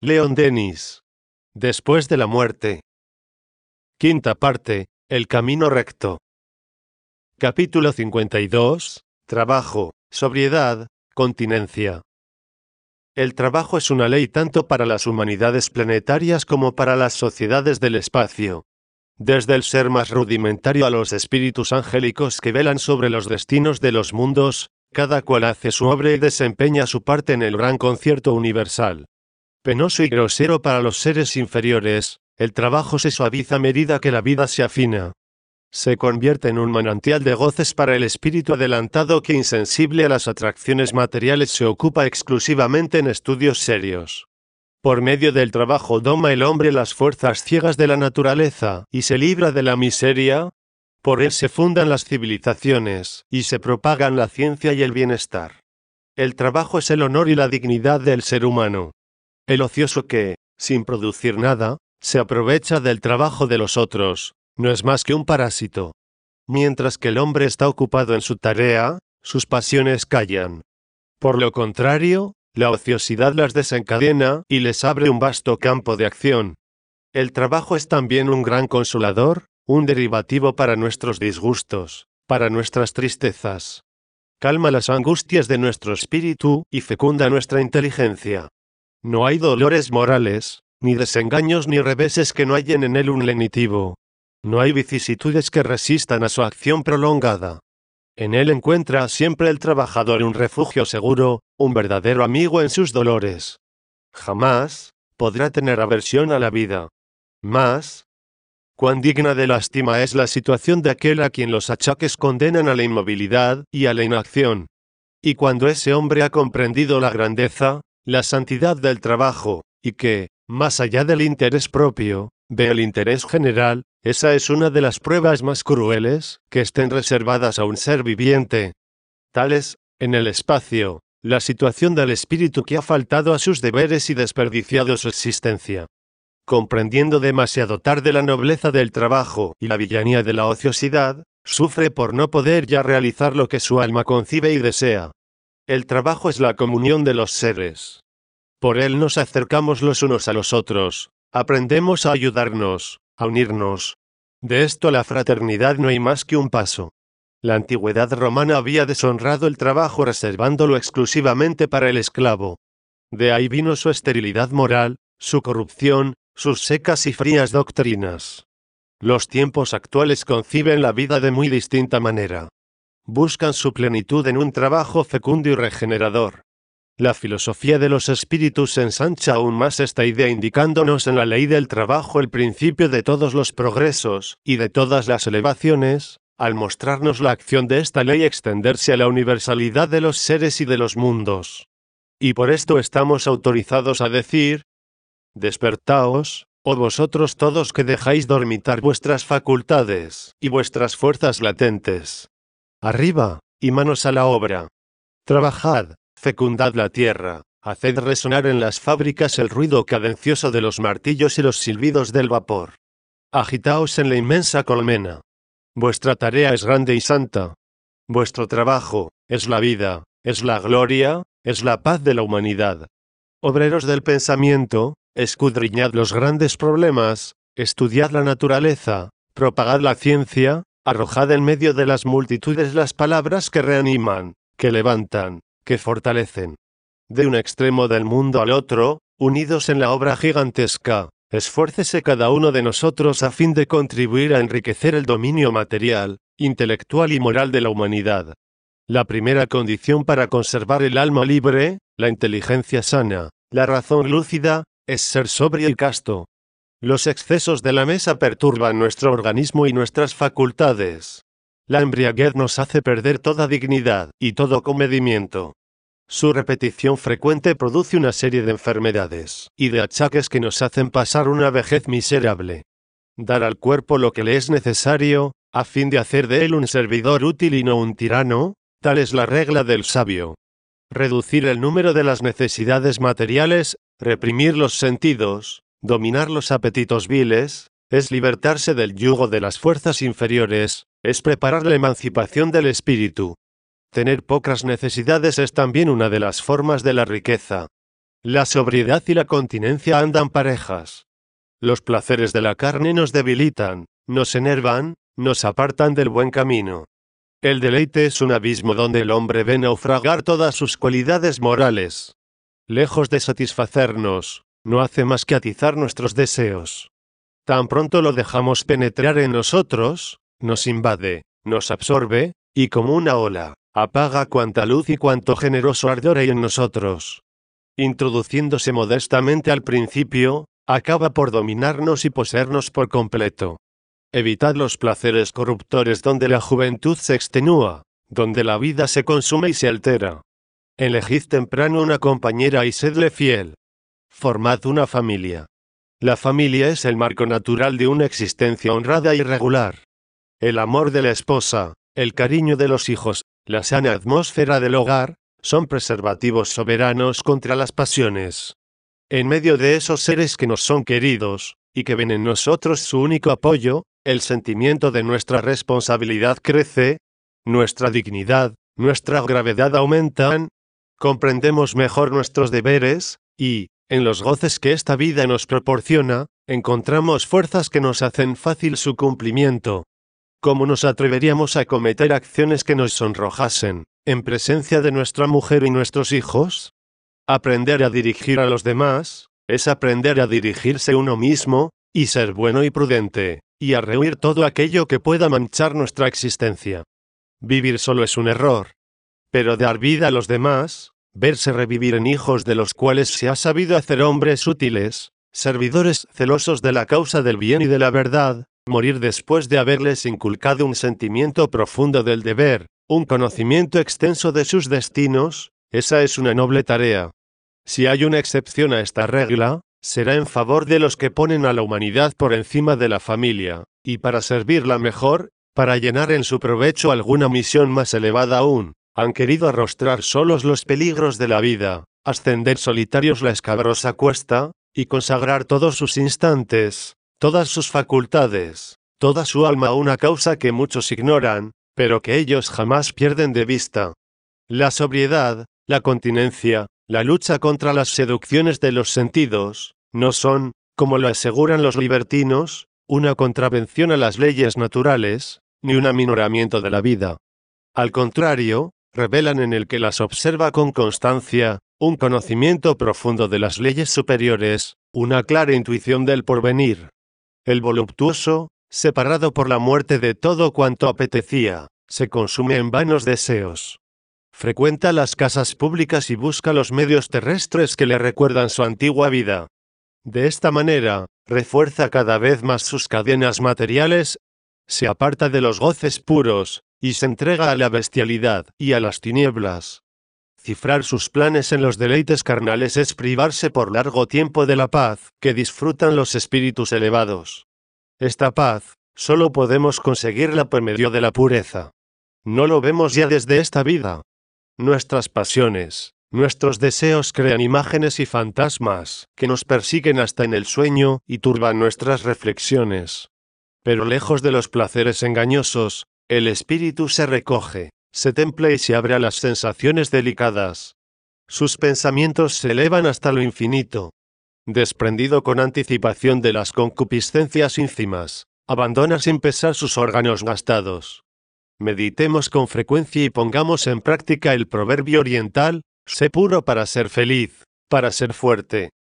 Leon Denis. Después de la muerte. Quinta parte, el camino recto. Capítulo 52, trabajo, sobriedad, continencia. El trabajo es una ley tanto para las humanidades planetarias como para las sociedades del espacio. Desde el ser más rudimentario a los espíritus angélicos que velan sobre los destinos de los mundos, cada cual hace su obra y desempeña su parte en el gran concierto universal. Penoso y grosero para los seres inferiores, el trabajo se suaviza a medida que la vida se afina. Se convierte en un manantial de goces para el espíritu adelantado que, insensible a las atracciones materiales, se ocupa exclusivamente en estudios serios. Por medio del trabajo doma el hombre las fuerzas ciegas de la naturaleza y se libra de la miseria. Por él se fundan las civilizaciones y se propagan la ciencia y el bienestar. El trabajo es el honor y la dignidad del ser humano. El ocioso que, sin producir nada, se aprovecha del trabajo de los otros, no es más que un parásito. Mientras que el hombre está ocupado en su tarea, sus pasiones callan. Por lo contrario, la ociosidad las desencadena y les abre un vasto campo de acción. El trabajo es también un gran consolador, un derivativo para nuestros disgustos, para nuestras tristezas. Calma las angustias de nuestro espíritu y fecunda nuestra inteligencia. No hay dolores morales, ni desengaños ni reveses que no hallen en él un lenitivo. No hay vicisitudes que resistan a su acción prolongada. En él encuentra siempre el trabajador un refugio seguro, un verdadero amigo en sus dolores. Jamás podrá tener aversión a la vida. Más, cuán digna de lástima es la situación de aquel a quien los achaques condenan a la inmovilidad y a la inacción. Y cuando ese hombre ha comprendido la grandeza, la santidad del trabajo, y que, más allá del interés propio, ve el interés general, esa es una de las pruebas más crueles que estén reservadas a un ser viviente. Tal es, en el espacio, la situación del espíritu que ha faltado a sus deberes y desperdiciado su existencia. Comprendiendo demasiado tarde la nobleza del trabajo y la villanía de la ociosidad, sufre por no poder ya realizar lo que su alma concibe y desea. El trabajo es la comunión de los seres. Por él nos acercamos los unos a los otros, aprendemos a ayudarnos, a unirnos. De esto a la fraternidad no hay más que un paso. La antigüedad romana había deshonrado el trabajo reservándolo exclusivamente para el esclavo. De ahí vino su esterilidad moral, su corrupción, sus secas y frías doctrinas. Los tiempos actuales conciben la vida de muy distinta manera. Buscan su plenitud en un trabajo fecundo y regenerador. La filosofía de los espíritus ensancha aún más esta idea indicándonos en la ley del trabajo el principio de todos los progresos y de todas las elevaciones, al mostrarnos la acción de esta ley extenderse a la universalidad de los seres y de los mundos. Y por esto estamos autorizados a decir: despertaos, oh vosotros todos que dejáis dormitar vuestras facultades y vuestras fuerzas latentes. Arriba, y manos a la obra. Trabajad, fecundad la tierra, haced resonar en las fábricas el ruido cadencioso de los martillos y los silbidos del vapor. Agitaos en la inmensa colmena. Vuestra tarea es grande y santa. Vuestro trabajo es la vida, es la gloria, es la paz de la humanidad. Obreros del pensamiento, escudriñad los grandes problemas, estudiad la naturaleza, propagad la ciencia, arrojad en medio de las multitudes las palabras que reaniman, que levantan, que fortalecen. De un extremo del mundo al otro, unidos en la obra gigantesca, esfuércese cada uno de nosotros a fin de contribuir a enriquecer el dominio material, intelectual y moral de la humanidad. La primera condición para conservar el alma libre, la inteligencia sana, la razón lúcida, es ser sobrio y casto. Los excesos de la mesa perturban nuestro organismo y nuestras facultades. La embriaguez nos hace perder toda dignidad y todo comedimiento. Su repetición frecuente produce una serie de enfermedades y de achaques que nos hacen pasar una vejez miserable. Dar al cuerpo lo que le es necesario, a fin de hacer de él un servidor útil y no un tirano, tal es la regla del sabio. Reducir el número de las necesidades materiales, reprimir los sentidos, dominar los apetitos viles, es libertarse del yugo de las fuerzas inferiores, es preparar la emancipación del espíritu. Tener pocas necesidades es también una de las formas de la riqueza. La sobriedad y la continencia andan parejas. Los placeres de la carne nos debilitan, nos enervan, nos apartan del buen camino. El deleite es un abismo donde el hombre ve naufragar todas sus cualidades morales. Lejos de satisfacernos, no hace más que atizar nuestros deseos. Tan pronto lo dejamos penetrar en nosotros, nos invade, nos absorbe, y como una ola, apaga cuanta luz y cuanto generoso ardor hay en nosotros. Introduciéndose modestamente al principio, acaba por dominarnos y poseernos por completo. Evitad los placeres corruptores donde la juventud se extenúa, donde la vida se consume y se altera. Elegid temprano una compañera y sedle fiel. Formad una familia. La familia es el marco natural de una existencia honrada y regular. El amor de la esposa, el cariño de los hijos, la sana atmósfera del hogar, son preservativos soberanos contra las pasiones. En medio de esos seres que nos son queridos, y que ven en nosotros su único apoyo, el sentimiento de nuestra responsabilidad crece, nuestra dignidad, nuestra gravedad aumentan, comprendemos mejor nuestros deberes, y, en los goces que esta vida nos proporciona, encontramos fuerzas que nos hacen fácil su cumplimiento. ¿Cómo nos atreveríamos a cometer acciones que nos sonrojasen, en presencia de nuestra mujer y nuestros hijos? Aprender a dirigir a los demás, es aprender a dirigirse uno mismo, y ser bueno y prudente, y a rehuir todo aquello que pueda manchar nuestra existencia. Vivir solo es un error. Pero dar vida a los demás, verse revivir en hijos de los cuales se ha sabido hacer hombres útiles, servidores celosos de la causa del bien y de la verdad, morir después de haberles inculcado un sentimiento profundo del deber, un conocimiento extenso de sus destinos, esa es una noble tarea. Si hay una excepción a esta regla, será en favor de los que ponen a la humanidad por encima de la familia, y para servirla mejor, para llenar en su provecho alguna misión más elevada aún, han querido arrostrar solos los peligros de la vida, ascender solitarios la escabrosa cuesta, y consagrar todos sus instantes, todas sus facultades, toda su alma a una causa que muchos ignoran, pero que ellos jamás pierden de vista. La sobriedad, la continencia, la lucha contra las seducciones de los sentidos, no son, como lo aseguran los libertinos, una contravención a las leyes naturales, ni un aminoramiento de la vida. Al contrario, revelan en el que las observa con constancia, un conocimiento profundo de las leyes superiores, una clara intuición del porvenir. El voluptuoso, separado por la muerte de todo cuanto apetecía, se consume en vanos deseos. Frecuenta las casas públicas y busca los medios terrestres que le recuerdan su antigua vida. De esta manera, refuerza cada vez más sus cadenas materiales, se aparta de los goces puros, y se entrega a la bestialidad y a las tinieblas. Cifrar sus planes en los deleites carnales es privarse por largo tiempo de la paz que disfrutan los espíritus elevados. Esta paz, solo podemos conseguirla por medio de la pureza. No lo vemos ya desde esta vida. Nuestras pasiones, nuestros deseos crean imágenes y fantasmas que nos persiguen hasta en el sueño y turban nuestras reflexiones. Pero lejos de los placeres engañosos, el espíritu se recoge, se templa y se abre a las sensaciones delicadas. Sus pensamientos se elevan hasta lo infinito. Desprendido con anticipación de las concupiscencias ínfimas, abandona sin pesar sus órganos gastados. Meditemos con frecuencia y pongamos en práctica el proverbio oriental: sé puro para ser feliz, para ser fuerte,